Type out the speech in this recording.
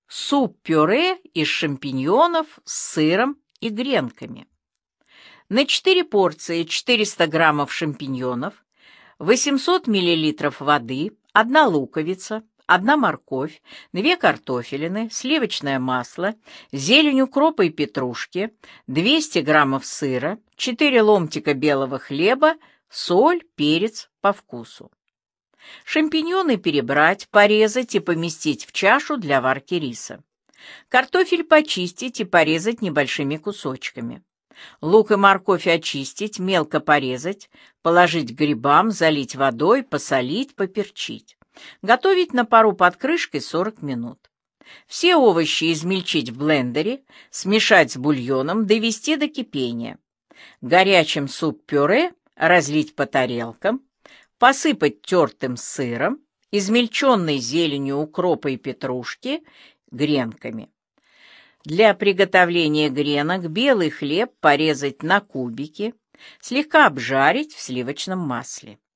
Суп-пюре из шампиньонов с сыром и гренками. На 4 порции 400 граммов шампиньонов, 800 миллилитров воды, 1 луковица, 1 морковь, 2 картофелины, сливочное масло, зелень укропа и петрушки, 200 граммов сыра, 4 ломтика белого хлеба, соль, перец по вкусу. Шампиньоны перебрать, порезать и поместить в чашу для варки риса. Картофель почистить и порезать небольшими кусочками. Лук и морковь очистить, мелко порезать, положить к грибам, залить водой, посолить, поперчить. Готовить на пару под крышкой 40 минут. Все овощи измельчить в блендере, смешать с бульоном, довести до кипения. Горячим суп-пюре разлить по тарелкам, посыпать тертым сыром, измельченной зеленью укропа и петрушки, гренками. Для приготовления гренок белый хлеб порезать на кубики, слегка обжарить в сливочном масле.